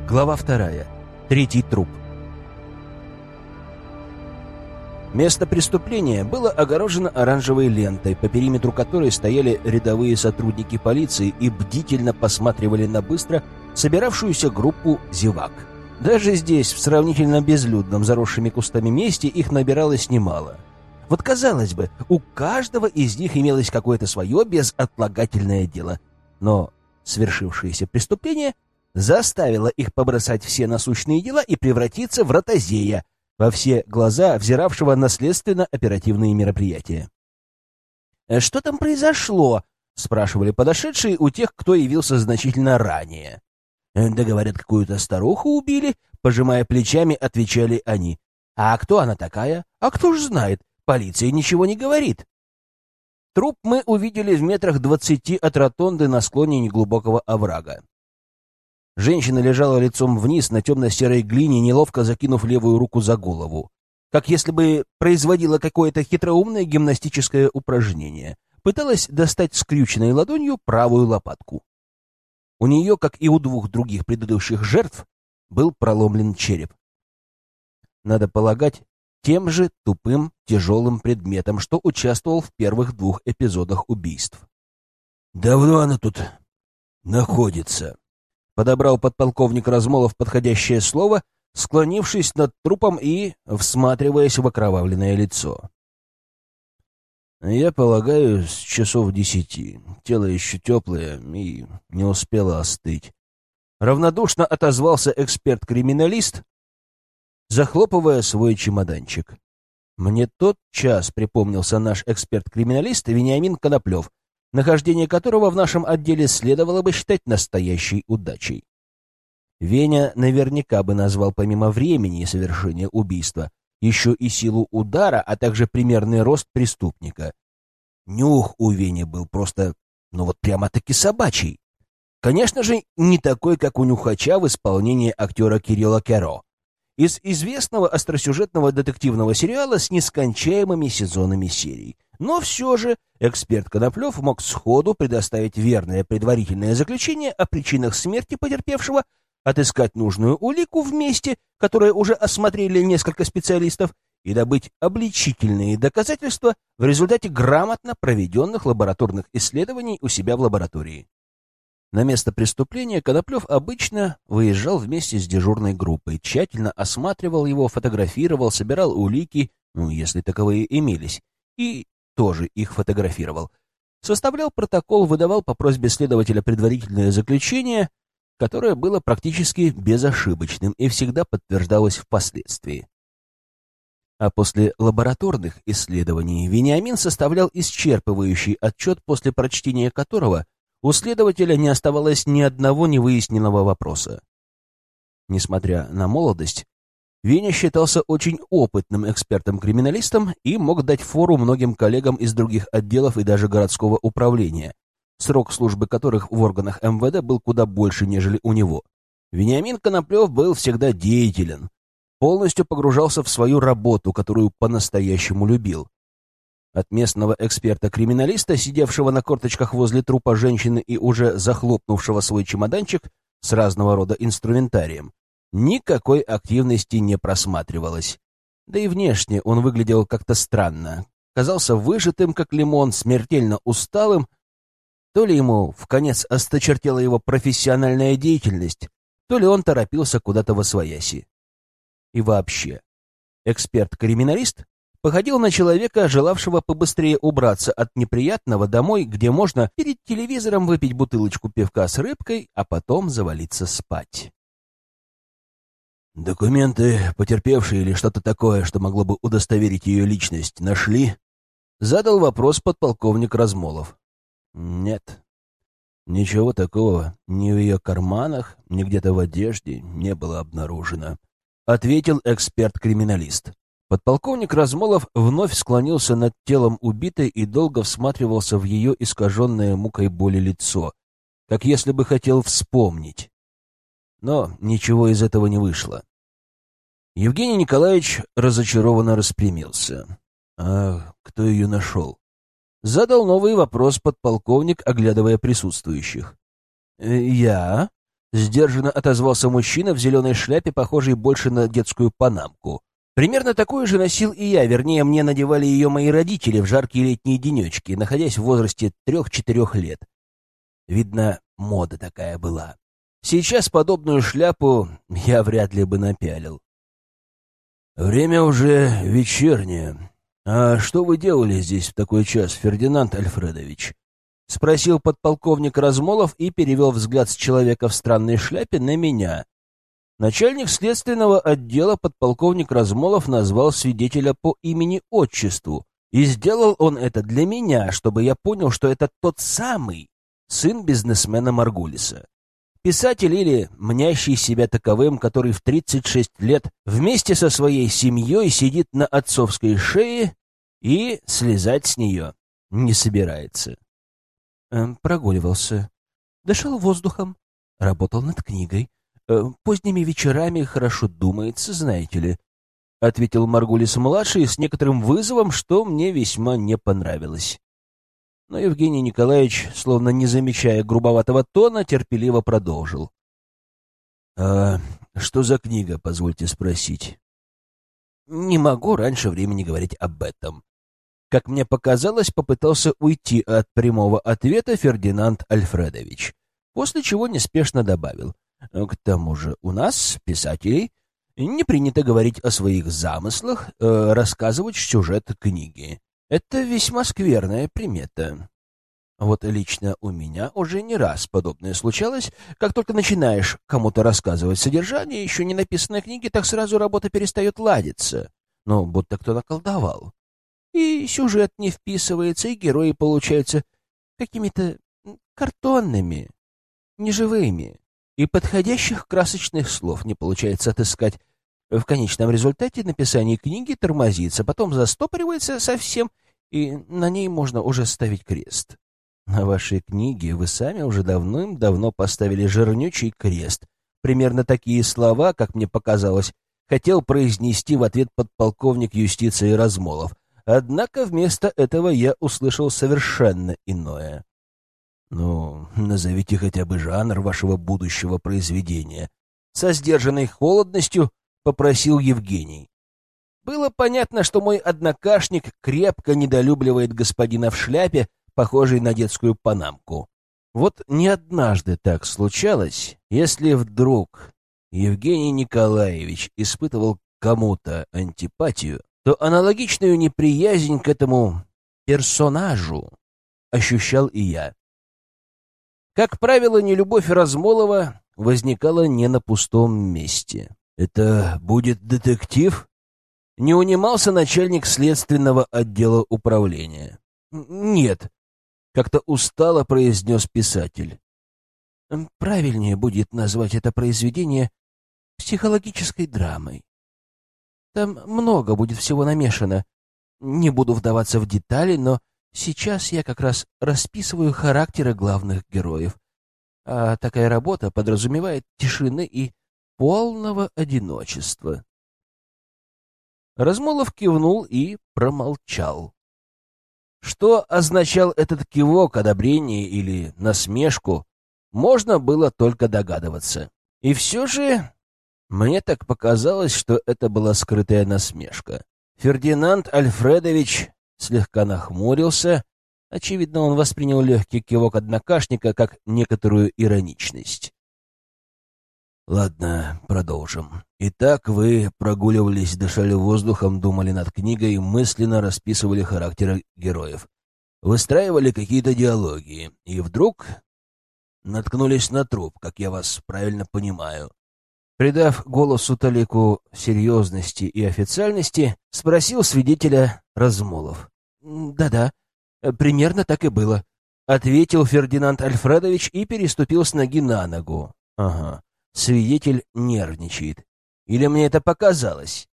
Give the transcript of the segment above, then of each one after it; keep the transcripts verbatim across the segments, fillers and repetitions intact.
Глава вторая. Третий труп. Место преступления было огорожено оранжевой лентой, по периметру которой стояли рядовые сотрудники полиции и бдительно посматривали на быстро собиравшуюся группу зевак. Даже здесь, в сравнительно безлюдном, заросшими кустами месте, их набиралось немало. Вот, казалось бы, у каждого из них имелось какое-то свое безотлагательное дело, но свершившееся преступление заставило их побросать все насущные дела и превратиться в ротозея, во все глаза взиравшего на следственно-оперативные мероприятия. «Что там произошло?» — спрашивали подошедшие у тех, кто явился значительно ранее. «Да, говорят, какую-то старуху убили», — пожимая плечами, отвечали они. «А кто она такая? А кто ж знает? Полиция ничего не говорит». Труп мы увидели в метрах двадцати от ротонды на склоне неглубокого оврага. Женщина лежала лицом вниз на темно-серой глине, неловко закинув левую руку за голову, как если бы производила какое-то хитроумное гимнастическое упражнение. Пыталась достать скрюченной ладонью правую лопатку. У нее, как и у двух других предыдущих жертв, был проломлен череп. Надо полагать, тем же тупым, тяжелым предметом, что участвовал в первых двух эпизодах убийств. «Давно она тут находится?» Подобрал подполковник Размолов подходящее слово, склонившись над трупом и всматриваясь в окровавленное лицо. «Я полагаю, с часов десяти. Тело еще теплое и не успело остыть». Равнодушно отозвался эксперт-криминалист, захлопывая свой чемоданчик. Мне тотчас припомнился наш эксперт-криминалист Вениамин Коноплев, нахождение которого в нашем отделе следовало бы считать настоящей удачей. Веня наверняка бы назвал помимо времени совершения убийства еще и силу удара, а также примерный рост преступника. Нюх у Вени был просто, ну вот прямо-таки собачий. Конечно же, не такой, как у Нюхача в исполнении актера Кирилла Керо из известного остросюжетного детективного сериала с нескончаемыми сезонами серий. Но все же эксперт Коноплев мог сходу предоставить верное предварительное заключение о причинах смерти потерпевшего, отыскать нужную улику в месте, которое уже осмотрели несколько специалистов, и добыть обличительные доказательства в результате грамотно проведенных лабораторных исследований у себя в лаборатории. На место преступления Коноплев обычно выезжал вместе с дежурной группой, тщательно осматривал его, фотографировал, собирал улики, ну, если таковые имелись, и тоже их фотографировал. Составлял протокол, выдавал по просьбе следователя предварительное заключение, которое было практически безошибочным и всегда подтверждалось впоследствии. А после лабораторных исследований Вениамин составлял исчерпывающий отчет, после прочтения которого у следователя не оставалось ни одного невыясненного вопроса. Несмотря на молодость, Веня считался очень опытным экспертом-криминалистом и мог дать фору многим коллегам из других отделов и даже городского управления, срок службы которых в органах эм вэ дэ был куда больше, нежели у него. Вениамин Коноплев был всегда деятелен, полностью погружался в свою работу, которую по-настоящему любил. От местного эксперта-криминалиста, сидевшего на корточках возле трупа женщины и уже захлопнувшего свой чемоданчик с разного рода инструментарием, никакой активности не просматривалось. Да и внешне он выглядел как-то странно. Казался выжатым, как лимон, смертельно усталым. То ли ему вконец осточертела его профессиональная деятельность, то ли он торопился куда-то восвояси. И вообще, эксперт-криминалист походил на человека, желавшего побыстрее убраться от неприятного домой, где можно перед телевизором выпить бутылочку пивка с рыбкой, а потом завалиться спать. «Документы потерпевшие или что-то такое, что могло бы удостоверить ее личность, нашли?» — задал вопрос подполковник Размолов. «Нет. Ничего такого ни в ее карманах, ни где-то в одежде не было обнаружено», — ответил эксперт-криминалист. Подполковник Размолов вновь склонился над телом убитой и долго всматривался в ее искаженное мукой боли лицо, как если бы хотел вспомнить. Но ничего из этого не вышло. Евгений Николаевич разочарованно распрямился. «А кто ее нашел?» Задал новый вопрос подполковник, оглядывая присутствующих. «Я?» Сдержанно отозвался мужчина в зеленой шляпе, похожей больше на детскую панамку. Примерно такую же носил и я, вернее, мне надевали ее мои родители в жаркие летние денечки, находясь в возрасте трех-четырех лет. Видно, мода такая была. Сейчас подобную шляпу я вряд ли бы напялил. «Время уже вечернее. А что вы делали здесь в такой час, Фердинанд Альфредович?» — спросил подполковник Размолов и перевел взгляд с человека в странной шляпе на меня. Начальник следственного отдела подполковник Размолов назвал свидетеля по имени-отчеству, и сделал он это для меня, чтобы я понял, что это тот самый сын бизнесмена Маргулиса. Писатель или мнящий себя таковым, который в тридцать шесть лет вместе со своей семьей сидит на отцовской шее и слезать с нее не собирается. Эм, прогуливался, дышал воздухом, работал над книгой. Эм, поздними вечерами хорошо думается, знаете ли, — ответил Маргулис-младший с некоторым вызовом, что мне весьма не понравилось. Но Евгений Николаевич, словно не замечая грубоватого тона, терпеливо продолжил. — А что за книга, позвольте спросить? — Не могу раньше времени говорить об этом. Как мне показалось, попытался уйти от прямого ответа Фердинанд Альфредович, после чего неспешно добавил. — К тому же у нас, писателей, не принято говорить о своих замыслах, э, рассказывать сюжет книги. Это весьма скверная примета. Вот лично у меня уже не раз подобное случалось. Как только начинаешь кому-то рассказывать содержание еще не написанной книги, так сразу работа перестает ладиться. Ну, будто кто наколдовал. И сюжет не вписывается, и герои получаются какими-то картонными, неживыми. И подходящих красочных слов не получается отыскать. В конечном результате написание книги тормозится, потом застопоривается совсем, и на ней можно уже ставить крест. На вашей книге вы сами уже давным-давно поставили жирнючий крест. Примерно такие слова, как мне показалось, хотел произнести в ответ подполковник юстиции Размолов. Однако вместо этого я услышал совершенно иное. «Ну, назовите хотя бы жанр вашего будущего произведения». Со сдержанной холодностью попросил Евгений. Было понятно, что мой однокашник крепко недолюбливает господина в шляпе, похожей на детскую панамку. Вот не однажды так случалось, если вдруг Евгений Николаевич испытывал к кому-то антипатию, то аналогичную неприязнь к этому персонажу ощущал и я. Как правило, нелюбовь Размолова возникала не на пустом месте. «Это будет детектив?» Не унимался начальник следственного отдела управления. «Нет», — как-то устало произнес писатель. «Правильнее будет назвать это произведение психологической драмой. Там много будет всего намешано. Не буду вдаваться в детали, но сейчас я как раз расписываю характеры главных героев. А такая работа подразумевает тишины и полного одиночества». Размолов кивнул и промолчал. Что означал этот кивок, одобрение или насмешку, можно было только догадываться. И все же мне так показалось, что это была скрытая насмешка. Фердинанд Альфредович слегка нахмурился. Очевидно, он воспринял легкий кивок однокашника как некоторую ироничность. «Ладно, продолжим. Итак, вы прогуливались, дышали воздухом, думали над книгой, мысленно расписывали характеры героев, выстраивали какие-то диалоги, и вдруг наткнулись на труп, как я вас правильно понимаю». Придав голосу талику серьезности и официальности, спросил свидетеля Размолов. «Да-да, примерно так и было», — ответил Фердинанд Альфредович и переступил с ноги на ногу. «Ага. Свидетель нервничает. Или мне это показалось?»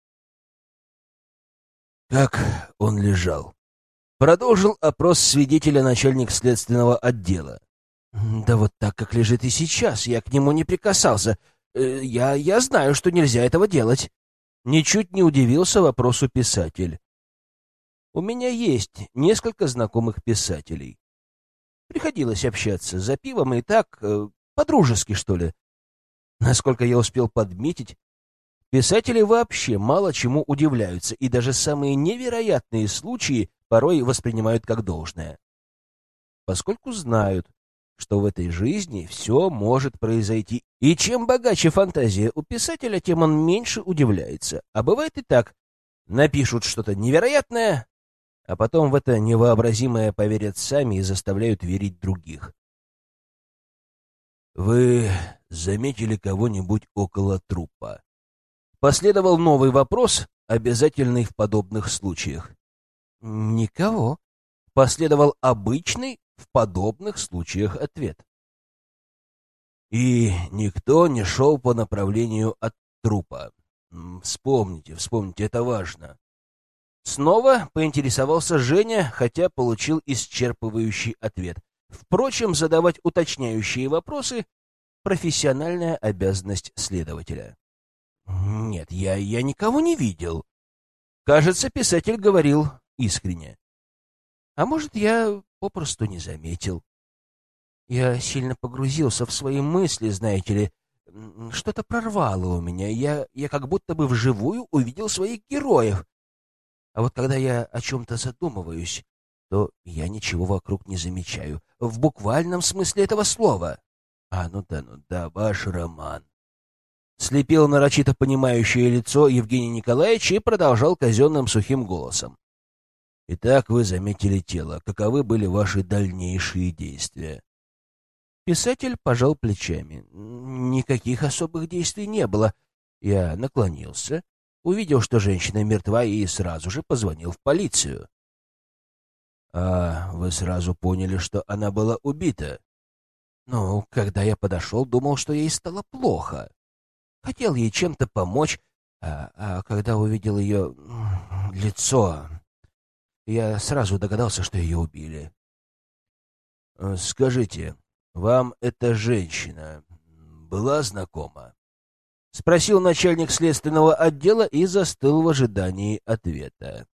«Как он лежал?» Продолжил опрос свидетеля начальник следственного отдела. «Да вот так, как лежит и сейчас. Я к нему не прикасался. Я, я знаю, что нельзя этого делать». Ничуть не удивился вопросу писатель. «У меня есть несколько знакомых писателей. Приходилось общаться за пивом, и так по-дружески, что ли. Насколько я успел подметить, писатели вообще мало чему удивляются, и даже самые невероятные случаи порой воспринимают как должное. Поскольку знают, что в этой жизни все может произойти, и чем богаче фантазия у писателя, тем он меньше удивляется. А бывает и так. Напишут что-то невероятное, а потом в это невообразимое поверят сами и заставляют верить других. «Вы заметили кого-нибудь около трупа?» Последовал новый вопрос, обязательный в подобных случаях. «Никого». Последовал обычный в подобных случаях ответ. «И никто не шел по направлению от трупа. Вспомните, вспомните, это важно». Снова поинтересовался Женя, хотя получил исчерпывающий ответ. Впрочем, задавать уточняющие вопросы — профессиональная обязанность следователя. «Нет, я, я никого не видел». Кажется, писатель говорил искренне. А может, я попросту не заметил. Я сильно погрузился в свои мысли, знаете ли. Что-то прорвало у меня. Я, я как будто бы вживую увидел своих героев. А вот когда я о чем-то задумываюсь, то я ничего вокруг не замечаю. В буквальном смысле этого слова. А, ну да, ну да, ваш роман. Слепил нарочито понимающее лицо Евгений Николаевич и продолжал казенным сухим голосом. Итак, вы заметили тело. Каковы были ваши дальнейшие действия? Писатель пожал плечами. Никаких особых действий не было. Я наклонился, увидел, что женщина мертва, и сразу же позвонил в полицию. А вы сразу поняли, что она была убита? Ну, когда я подошел, думал, что ей стало плохо. Хотел ей чем-то помочь, а, а когда увидел ее лицо, я сразу догадался, что ее убили. Скажите, вам эта женщина была знакома? Спросил начальник следственного отдела и застыл в ожидании ответа.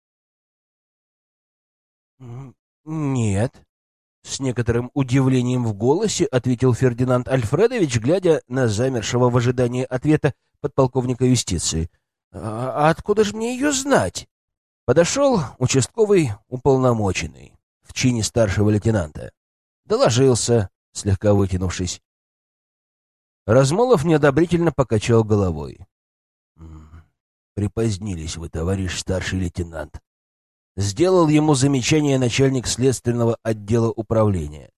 Нет. С некоторым удивлением в голосе ответил Фердинанд Альфредович, глядя на замершего в ожидании ответа подполковника юстиции. «А откуда же мне ее знать?» Подошел участковый уполномоченный в чине старшего лейтенанта. Доложился, слегка вытянувшись. Размолов неодобрительно покачал головой. «Припозднились вы, товарищ старший лейтенант». Сделал ему замечание начальник следственного отдела управления.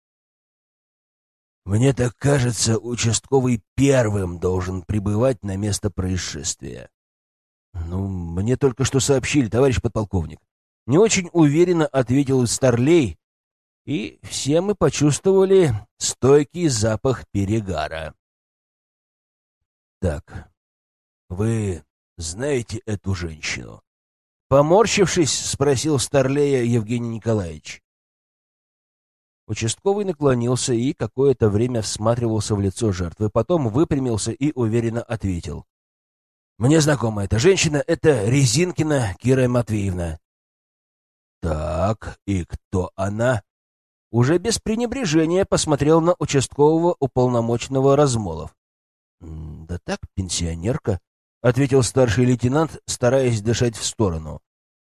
«Мне так кажется, участковый первым должен прибывать на место происшествия». «Ну, мне только что сообщили, товарищ подполковник». Не очень уверенно ответил Старлей, и все мы почувствовали стойкий запах перегара. «Так, вы знаете эту женщину?» Поморщившись, спросил Старлея Евгений Николаевич. Участковый наклонился и какое-то время всматривался в лицо жертвы, потом выпрямился и уверенно ответил. «Мне знакома эта женщина, это Резинкина Кира Матвеевна». «Так, и кто она?» Уже без пренебрежения посмотрел на участкового уполномоченного Размолов. «Да так, пенсионерка», — ответил старший лейтенант, стараясь дышать в сторону.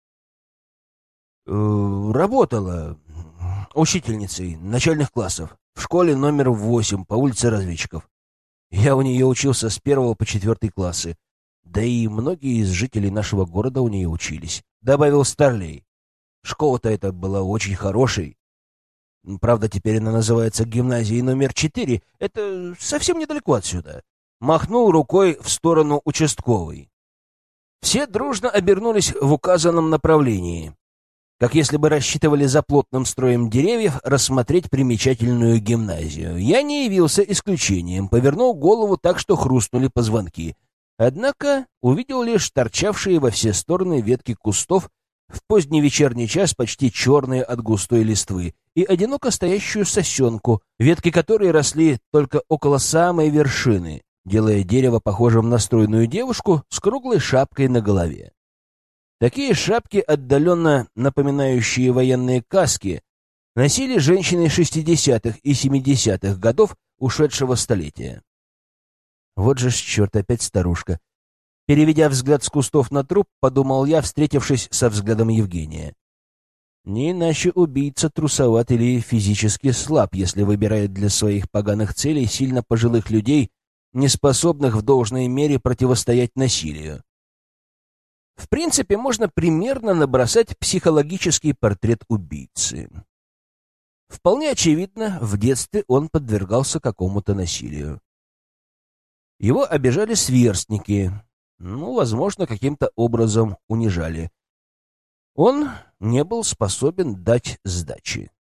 «Работала учительницей начальных классов в школе номер восемь по улице Разведчиков. Я у нее учился с первого по четвертый классы, да и многие из жителей нашего города у нее учились», — добавил Старлей. «Школа-то эта была очень хорошей. Правда, теперь она называется гимназией номер четыре. Это совсем недалеко отсюда». Махнул рукой в сторону участковой. Все дружно обернулись в указанном направлении, как если бы рассчитывали за плотным строем деревьев рассмотреть примечательную гимназию. Я не явился исключением, повернул голову так, что хрустнули позвонки. Однако увидел лишь торчавшие во все стороны ветки кустов, в поздний вечерний час почти черные от густой листвы, и одиноко стоящую сосенку, ветки которой росли только около самой вершины, делая дерево похожим на стройную девушку с круглой шапкой на голове. Такие шапки, отдаленно напоминающие военные каски, носили женщины шестидесятых и семидесятых годов ушедшего столетия. Вот же ж черт, опять старушка. Переведя взгляд с кустов на труп, подумал я, встретившись со взглядом Евгения. Не иначе убийца трусоват или физически слаб, если выбирает для своих поганых целей сильно пожилых людей, не способных в должной мере противостоять насилию. В принципе, можно примерно набросать психологический портрет убийцы. Вполне очевидно, в детстве он подвергался какому-то насилию. Его обижали сверстники, ну, возможно, каким-то образом унижали. Он не был способен дать сдачи.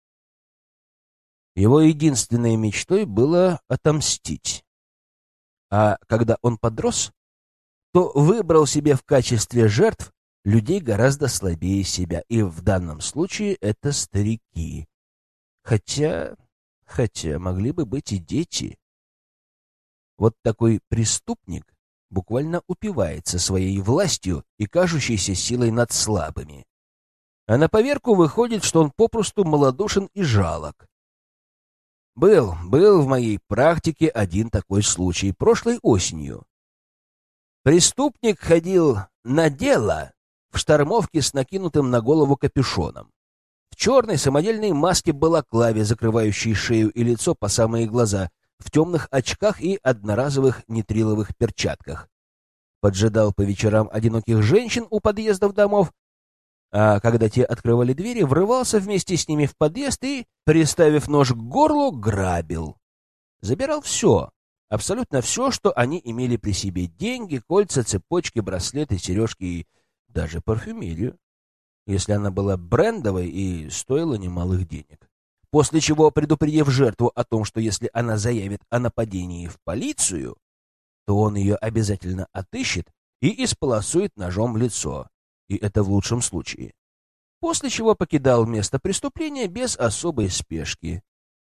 Его единственной мечтой было отомстить. А когда он подрос, то выбрал себе в качестве жертв людей гораздо слабее себя, и в данном случае это старики. Хотя, хотя могли бы быть и дети. Вот такой преступник буквально упивается своей властью и кажущейся силой над слабыми. А на поверку выходит, что он попросту малодушен и жалок. Был, был в моей практике один такой случай прошлой осенью. Преступник ходил на дело в штормовке с накинутым на голову капюшоном, в черной самодельной маске-балаклаве, закрывающей шею и лицо по самые глаза, в темных очках и одноразовых нитриловых перчатках. Поджидал по вечерам одиноких женщин у подъездов домов, а когда те открывали двери, врывался вместе с ними в подъезд и, приставив нож к горлу, грабил. Забирал все, абсолютно все, что они имели при себе: деньги, кольца, цепочки, браслеты, сережки и даже парфюмерию, если она была брендовой и стоила немалых денег. После чего, предупредив жертву о том, что если она заявит о нападении в полицию, то он ее обязательно отыщет и исполосует ножом лицо, и это в лучшем случае. После чего покидал место преступления без особой спешки.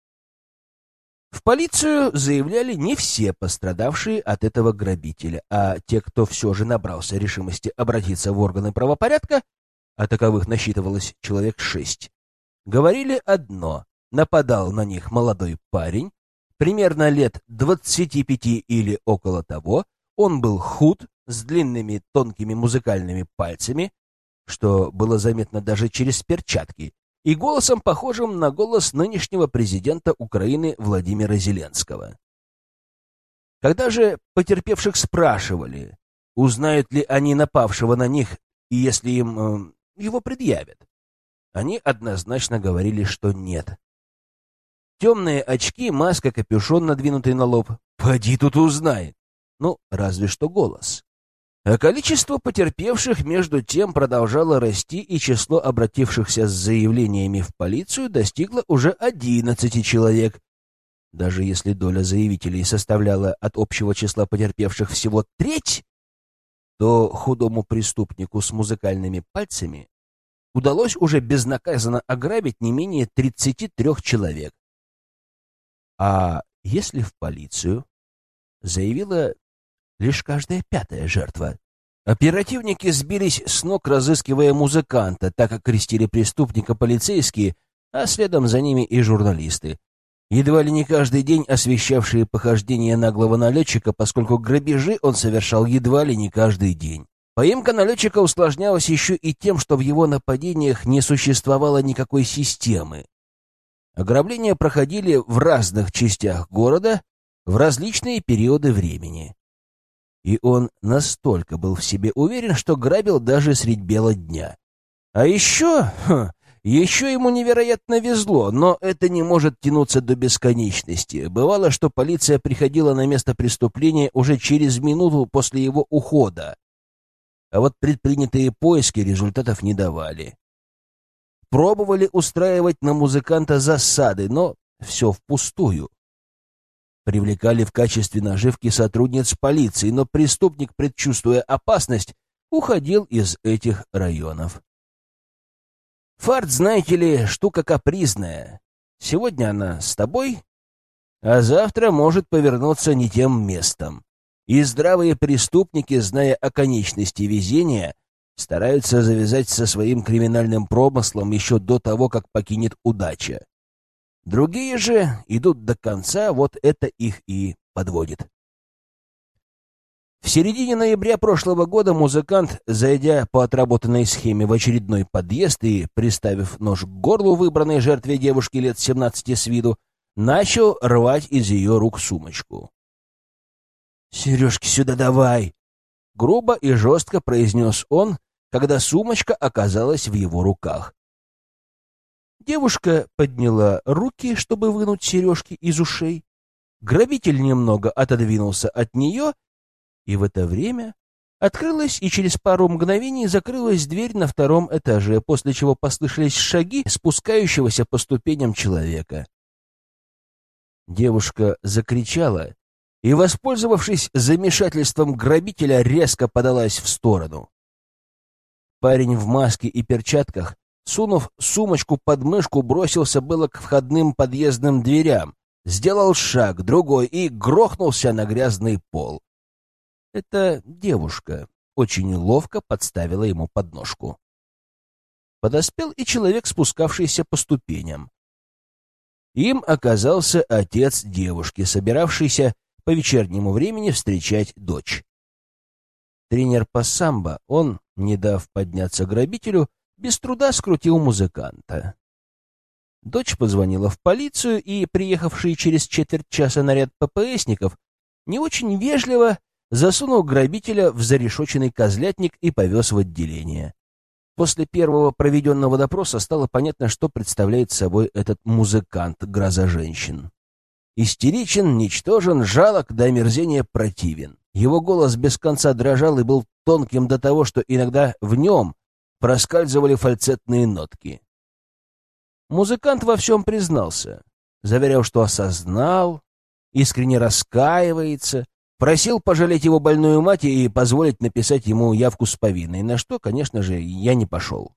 В полицию заявляли не все пострадавшие от этого грабителя, а те, кто все же набрался решимости обратиться в органы правопорядка, а таковых насчитывалось человек шесть, говорили одно: нападал на них молодой парень, примерно лет двадцати пяти или около того, он был худ, с длинными тонкими музыкальными пальцами, что было заметно даже через перчатки, и голосом, похожим на голос нынешнего президента Украины Владимира Зеленского. Когда же потерпевших спрашивали, узнают ли они напавшего на них, и если им э, его предъявят, они однозначно говорили, что нет. Темные очки, маска, капюшон, надвинутый на лоб. Поди тут узнай. Ну, разве что голос. А количество потерпевших между тем продолжало расти, и число обратившихся с заявлениями в полицию достигло уже одиннадцати человек. Даже если доля заявителей составляла от общего числа потерпевших всего треть, то худому преступнику с музыкальными пальцами удалось уже безнаказанно ограбить не менее тридцати трёх человек. А если в полицию заявила лишь каждая пятая жертва? Оперативники сбились с ног, разыскивая музыканта, так окрестили преступника полицейские, а следом за ними и журналисты, едва ли не каждый день освещавшие похождения наглого налетчика, поскольку грабежи он совершал едва ли не каждый день. Поимка налетчика усложнялась еще и тем, что в его нападениях не существовало никакой системы. Ограбления проходили в разных частях города в различные периоды времени. И он настолько был в себе уверен, что грабил даже средь бела дня. А еще, хм, еще ему невероятно везло, но это не может тянуться до бесконечности. Бывало, что полиция приходила на место преступления уже через минуту после его ухода. А вот предпринятые поиски результатов не давали. Пробовали устраивать на музыканта засады, но все впустую. Привлекали в качестве наживки сотрудниц полиции, но преступник, предчувствуя опасность, уходил из этих районов. Фарт, знаете ли, штука капризная. Сегодня она с тобой, а завтра может повернуться не тем местом. И здравые преступники, зная о конечности везения, стараются завязать со своим криминальным промыслом еще до того, как покинет удача. Другие же идут до конца, вот это их и подводит. В середине ноября прошлого года музыкант, зайдя по отработанной схеме в очередной подъезд и приставив нож к горлу выбранной жертве девушки лет семнадцати с виду, начал рвать из ее рук сумочку. «Сережки сюда давай!» — грубо и жестко произнес он, когда сумочка оказалась в его руках. Девушка подняла руки, чтобы вынуть сережки из ушей. Грабитель немного отодвинулся от нее, и в это время открылась и через пару мгновений закрылась дверь на втором этаже, после чего послышались шаги спускающегося по ступеням человека. Девушка закричала и, воспользовавшись замешательством грабителя, резко подалась в сторону. Парень в маске и перчатках, сунув сумочку под мышку, бросился было к входным подъездным дверям, сделал шаг, другой и грохнулся на грязный пол. Эта девушка очень ловко подставила ему подножку. Подоспел и человек, спускавшийся по ступеням. Им оказался отец девушки, собиравшийся по вечернему времени встречать дочь. Тренер по самбо, он, не дав подняться грабителю, без труда скрутил музыканта. Дочь позвонила в полицию, и приехавший через четверть часа наряд ППСников не очень вежливо засунул грабителя в зарешоченный козлятник и повез в отделение. После первого проведенного допроса стало понятно, что представляет собой этот музыкант, гроза женщин. Истеричен, ничтожен, жалок, до омерзения противен. Его голос без конца дрожал и был тонким до того, что иногда в нем проскальзывали фальцетные нотки. Музыкант во всем признался, заверял, что осознал, искренне раскаивается, просил пожалеть его больную мать и позволить написать ему явку с повинной, на что, конечно же, я не пошел.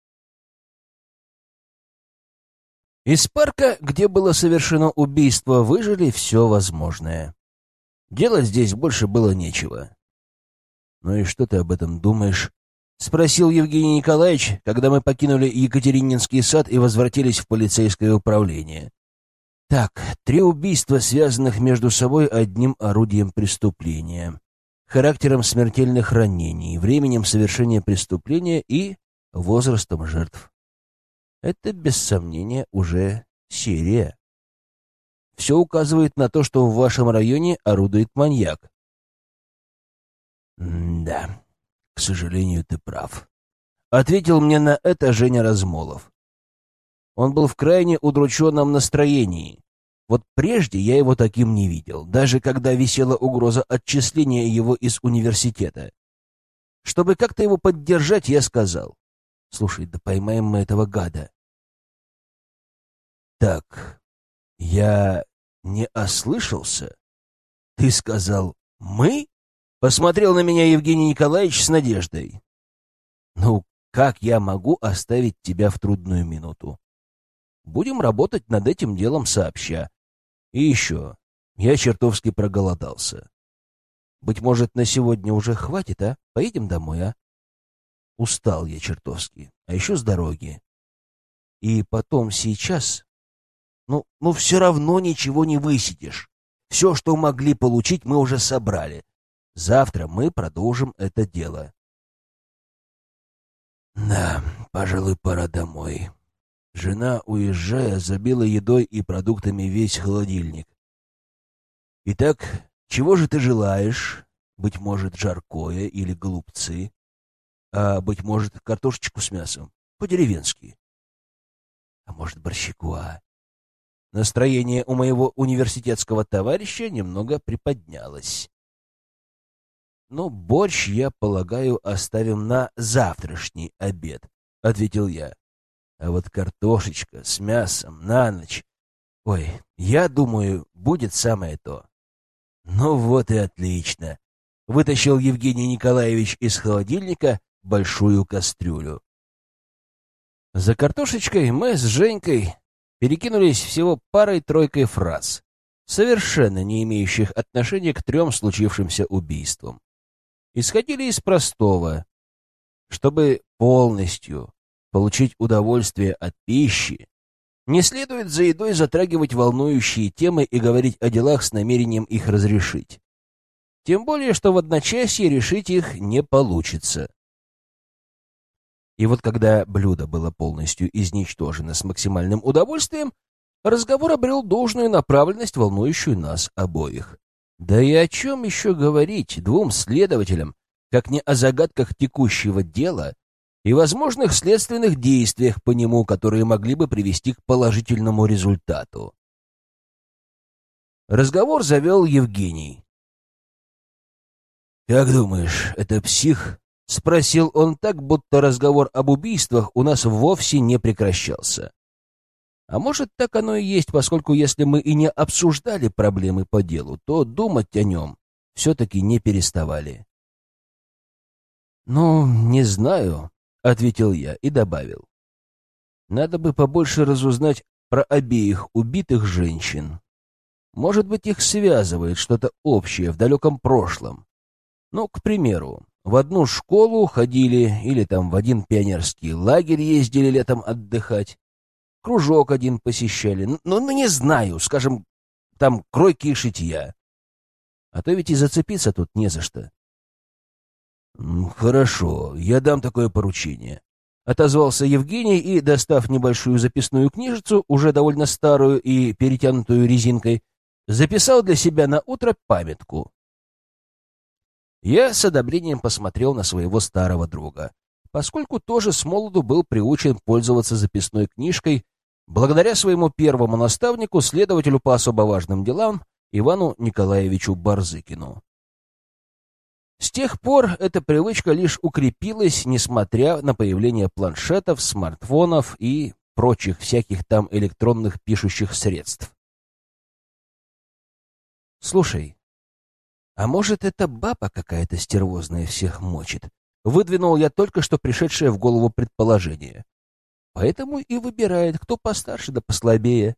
Из парка, где было совершено убийство, выжили все возможное. Делать здесь больше было нечего. «Ну и что ты об этом думаешь?» — спросил Евгений Николаевич, когда мы покинули Екатерининский сад и возвратились в полицейское управление. Так, три убийства, связанных между собой одним орудием преступления, характером смертельных ранений, временем совершения преступления и возрастом жертв. Это, без сомнения, уже серия. Все указывает на то, что в вашем районе орудует маньяк. «Да, к сожалению, ты прав», — ответил мне на это Женя Размолов. Он был в крайне удрученном настроении. Вот прежде я его таким не видел, даже когда висела угроза отчисления его из университета. Чтобы как-то его поддержать, я сказал: «Слушай, да поймаем мы этого гада». «Так, я не ослышался? Ты сказал «мы»?» Посмотрел на меня Евгений Николаевич с надеждой. «Ну, как я могу оставить тебя в трудную минуту? Будем работать над этим делом сообща. И еще, я чертовски проголодался. Быть может, на сегодня уже хватит, а? Поедем домой, а? Устал я чертовски, а еще с дороги. И потом сейчас... Ну, ну все равно ничего не высидишь. Все, что могли получить, мы уже собрали. Завтра мы продолжим это дело». «Да, пожалуй, пора домой». Жена, уезжая, забила едой и продуктами весь холодильник. «Итак, чего же ты желаешь? Быть может, жаркое или голубцы? А, быть может, картошечку с мясом? По-деревенски. А может, борщику, а?» Настроение у моего университетского товарища немного приподнялось. «Ну, борщ, я полагаю, оставим на завтрашний обед», — ответил я. «А вот картошечка с мясом на ночь... Ой, я думаю, будет самое то». «Ну вот и отлично», — вытащил Евгений Николаевич из холодильника большую кастрюлю. За картошечкой мы с Женькой перекинулись всего парой-тройкой фраз, совершенно не имеющих отношения к трем случившимся убийствам. Исходили из простого. Чтобы полностью получить удовольствие от пищи, Не следует за едой затрагивать волнующие темы и говорить о делах с намерением их разрешить. Тем более, что в одночасье решить их не получится. И вот когда блюдо было полностью изничтожено с максимальным удовольствием, разговор обрел должную направленность, волнующую нас обоих. Да и о чем еще говорить двум следователям, как не о загадках текущего дела и возможных следственных действиях по нему, которые могли бы привести к положительному результату. Разговор завел Евгений. «Как думаешь, это псих?» — спросил он так, будто разговор об убийствах у нас вовсе не прекращался. А может, так оно и есть, поскольку если мы и не обсуждали проблемы по делу, то думать о нем все-таки не переставали. «Ну, не знаю», — ответил я и добавил. «Надо бы побольше разузнать про обеих убитых женщин. Может быть, их связывает что-то общее в далеком прошлом. Ну, к примеру, в одну школу ходили или там в один пионерский лагерь ездили летом отдыхать, кружок один посещали. Ну, ну не знаю, скажем, там кройки и шитья. А то ведь и зацепиться тут не за что». «Хорошо, я дам такое поручение», — отозвался Евгений и, достав небольшую записную книжицу, уже довольно старую и перетянутую резинкой, записал для себя на утро памятку. Я с одобрением посмотрел на своего старого друга, поскольку тоже с молоду был приучен пользоваться записной книжкой благодаря своему первому наставнику, следователю по особо важным делам Ивану Николаевичу Барзыкину. С тех пор эта привычка лишь укрепилась, несмотря на появление планшетов, смартфонов и прочих всяких там электронных пишущих средств. «Слушай, а может, это баба какая-то стервозная всех мочит?» Выдвинул я только что пришедшее в голову предположение. Поэтому и выбирает, кто постарше да послабее.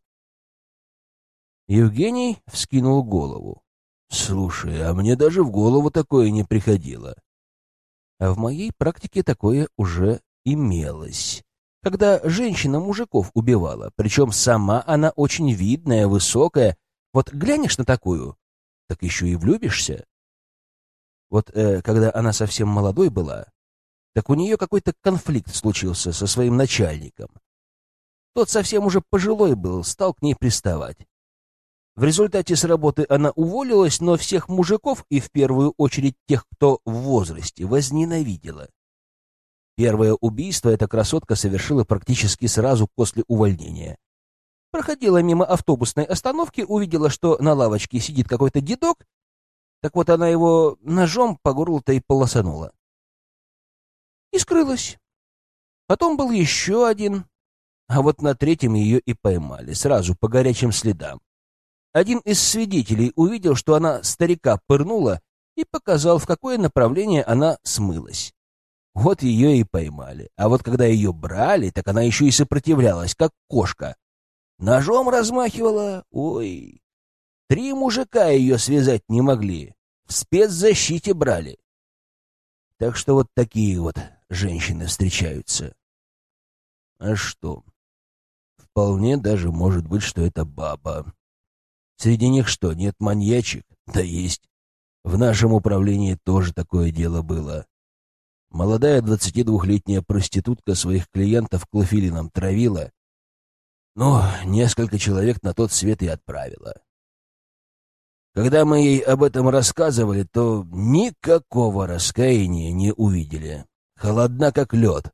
Евгений вскинул голову. «Слушай, а мне даже в голову такое не приходило». А в моей практике такое уже имелось. Когда женщина мужиков убивала, причем сама она очень видная, высокая. Вот глянешь на такую, так еще и влюбишься. Вот э, когда она совсем молодой была, так у нее какой-то конфликт случился со своим начальником. Тот совсем уже пожилой был, стал к ней приставать. В результате с работы она уволилась, но всех мужиков, и в первую очередь тех, кто в возрасте, возненавидела. Первое убийство эта красотка совершила практически сразу после увольнения. Проходила мимо автобусной остановки, увидела, что на лавочке сидит какой-то дедок, так вот она его ножом по горлу-то и полосанула. И скрылась. Потом был еще один, а вот на третьем ее и поймали, сразу по горячим следам. Один из свидетелей увидел, что она старика пырнула, и показал, в какое направление она смылась. Вот ее и поймали. А вот когда ее брали, так она еще и сопротивлялась, как кошка. Ножом размахивала, ой. Три мужика ее связать не могли, в спецзащите брали. Так что вот такие вот женщины встречаются. А что? Вполне даже может быть, что это баба. Среди них что, нет маньячек? Да есть. В нашем управлении тоже такое дело было. Молодая двадцатидвухлетняя проститутка своих клиентов клофелином травила, но несколько человек на тот свет и отправила. Когда мы ей об этом рассказывали, то никакого раскаяния не увидели. Холодна, как лед.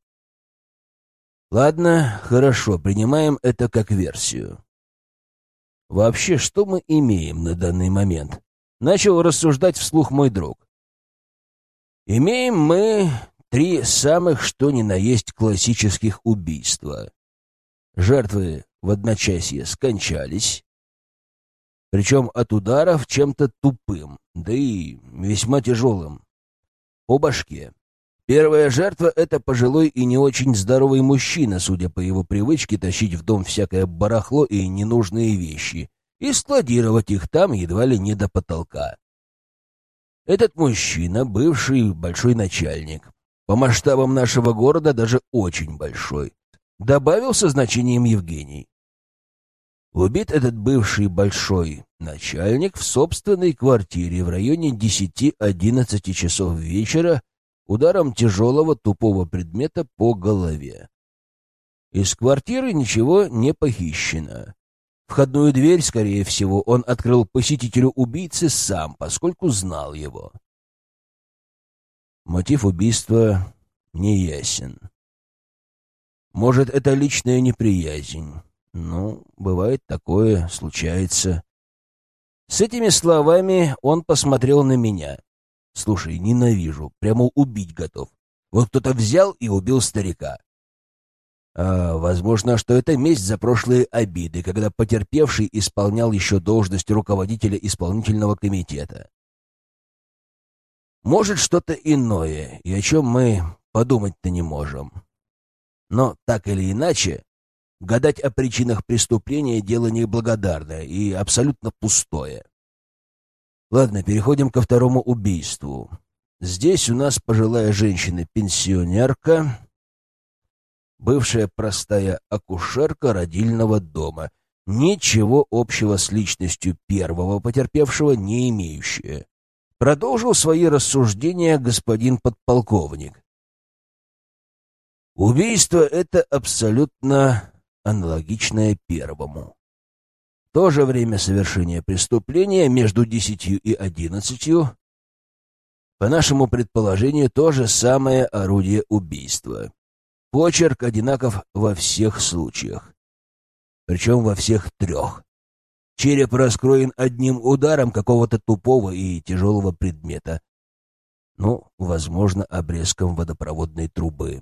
Ладно, хорошо, принимаем это как версию. Вообще, что мы имеем на данный момент? Начал рассуждать вслух мой друг. Имеем мы три самых что ни на есть классических убийства. Жертвы в одночасье скончались, причем от ударов чем-то тупым, да и весьма тяжелым, по башке. Первая жертва — это пожилой и не очень здоровый мужчина, судя по его привычке тащить в дом всякое барахло и ненужные вещи и складировать их там едва ли не до потолка. Этот мужчина — бывший большой начальник, по масштабам нашего города даже очень большой. Добавил со значением Евгений. Убит этот бывший большой начальник в собственной квартире в районе десяти-одиннадцати часов вечера ударом тяжелого тупого предмета по голове. Из квартиры ничего не похищено. Входную дверь, скорее всего, он открыл посетителю убийцы сам, поскольку знал его. Мотив убийства не ясен. Может, это личная неприязнь. Ну, бывает такое, случается. С этими словами он посмотрел на меня. Слушай, ненавижу, прямо убить готов. Вот кто-то взял и убил старика. А, возможно, что это месть за прошлые обиды, когда потерпевший исполнял еще должность руководителя исполнительного комитета. Может, что-то иное, и о чем мы подумать-то не можем. Но так или иначе, гадать о причинах преступления — дело неблагодарное и абсолютно пустое. Ладно, переходим ко второму убийству. Здесь у нас пожилая женщина-пенсионерка, бывшая простая акушерка родильного дома, ничего общего с личностью первого потерпевшего не имеющая. Продолжил свои рассуждения господин подполковник. Убийство это абсолютно аналогичное первому. То же время совершения преступления между десятью и одиннадцатью. По нашему предположению, то же самое орудие убийства. Почерк одинаков во всех случаях. Причем во всех трех. Череп раскроен одним ударом какого-то тупого и тяжелого предмета. Ну, возможно, обрезком водопроводной трубы.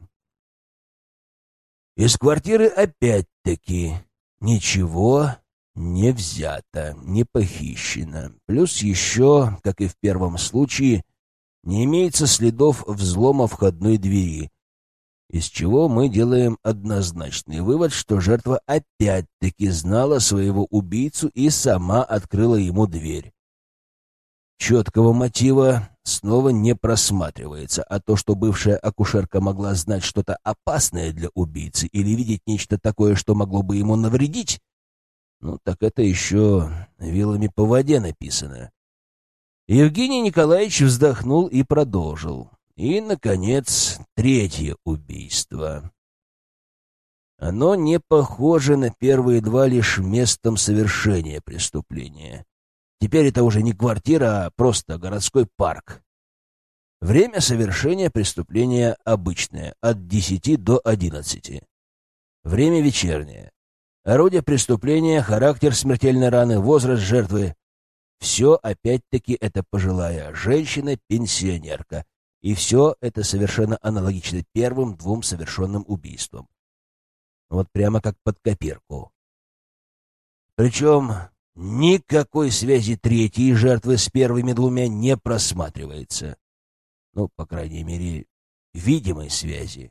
Из квартиры опять-таки ничего не взято, не похищено. Плюс еще, как и в первом случае, не имеется следов взлома входной двери, из чего мы делаем однозначный вывод, что жертва опять-таки знала своего убийцу и сама открыла ему дверь. Четкого мотива снова не просматривается, а то, что бывшая акушерка могла знать что-то опасное для убийцы или видеть нечто такое, что могло бы ему навредить, ну так это еще вилами по воде написано. Евгений Николаевич вздохнул и продолжил. И, наконец, третье убийство. Оно не похоже на первые два лишь местом совершения преступления. Теперь это уже не квартира, а просто городской парк. Время совершения преступления обычное, от десяти до одиннадцати. Время вечернее. Орудие преступления, характер смертельной раны, возраст жертвы. Все, опять-таки, это пожилая женщина-пенсионерка. И все это совершенно аналогично первым двум совершенным убийствам. Вот прямо как под копирку. Причем никакой связи третьей жертвы с первыми двумя не просматривается. Ну, по крайней мере, видимой связи.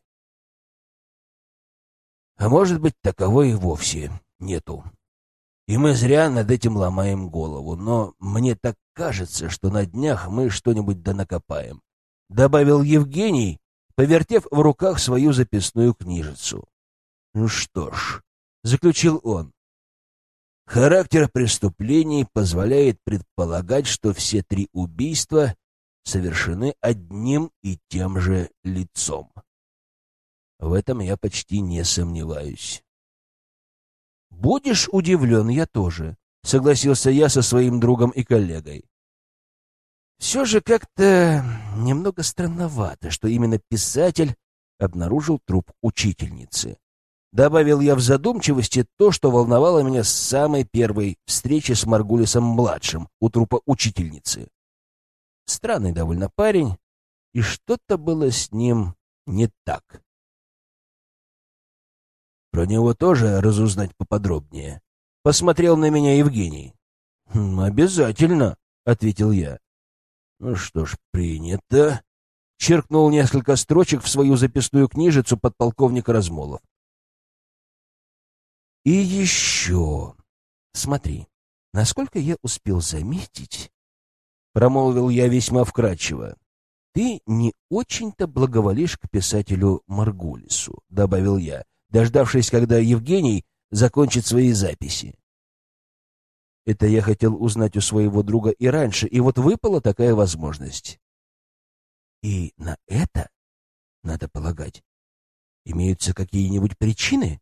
А может быть, таковой и вовсе нету. И мы зря над этим ломаем голову. Но мне так кажется, что на днях мы что-нибудь да накопаем. — добавил Евгений, повертев в руках свою записную книжицу. «Ну что ж», — заключил он, — «характер преступлений позволяет предполагать, что все три убийства совершены одним и тем же лицом. В этом я почти не сомневаюсь». «Будешь удивлен, я тоже», — согласился я со своим другом и коллегой. Все же как-то немного странновато, что именно писатель обнаружил труп учительницы. Добавил я в задумчивости то, что волновало меня с самой первой встречи с Маргулисом-младшим у трупа учительницы. Странный довольно парень, и что-то было с ним не так. Про него тоже разузнать поподробнее. Посмотрел на меня Евгений. «Хм, «Обязательно», — ответил я. «Ну что ж, принято», — черкнул несколько строчек в свою записную книжицу подполковник Размолов. «И еще, смотри, насколько я успел заметить, — промолвил я весьма вкратчиво, — ты не очень-то благоволишь к писателю Маргулису, — добавил я, дождавшись, когда Евгений закончит свои записи. Это я хотел узнать у своего друга и раньше, и вот выпала такая возможность. И на это, надо полагать, имеются какие-нибудь причины?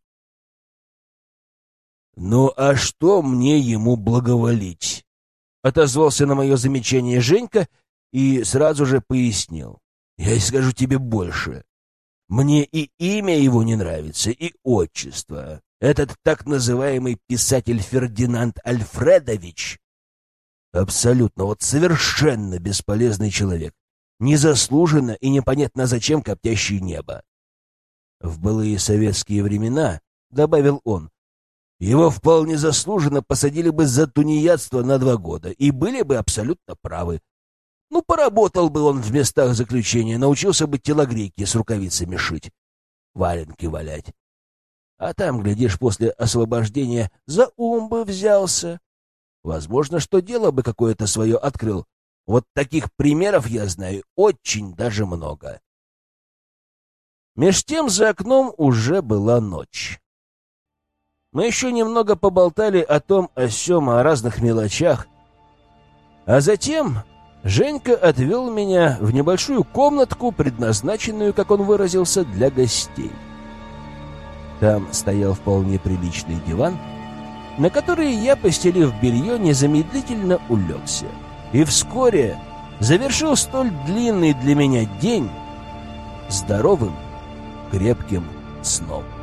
«Ну а что мне ему благоволить?» — отозвался на мое замечание Женька и сразу же пояснил. «Я скажу тебе больше. Мне и имя его не нравится, и отчество. Этот так называемый писатель Фердинанд Альфредович абсолютно, вот совершенно бесполезный человек, незаслуженно и непонятно зачем коптящий небо. В былые советские времена, — добавил он, — его вполне заслуженно посадили бы за тунеядство на два года и были бы абсолютно правы. Ну, поработал бы он в местах заключения, научился бы телогрейки с рукавицами шить, валенки валять. А там, глядишь, после освобождения за ум бы взялся. Возможно, что дело бы какое-то свое открыл. Вот таких примеров я знаю очень даже много». Меж тем за окном уже была ночь. Мы еще немного поболтали о том, о сём, о разных мелочах. А затем Женька отвел меня в небольшую комнатку, предназначенную, как он выразился, для гостей. Там стоял вполне приличный диван, на который я, постелив белье, незамедлительно улегся. И вскоре завершил столь длинный для меня день здоровым, крепким сном.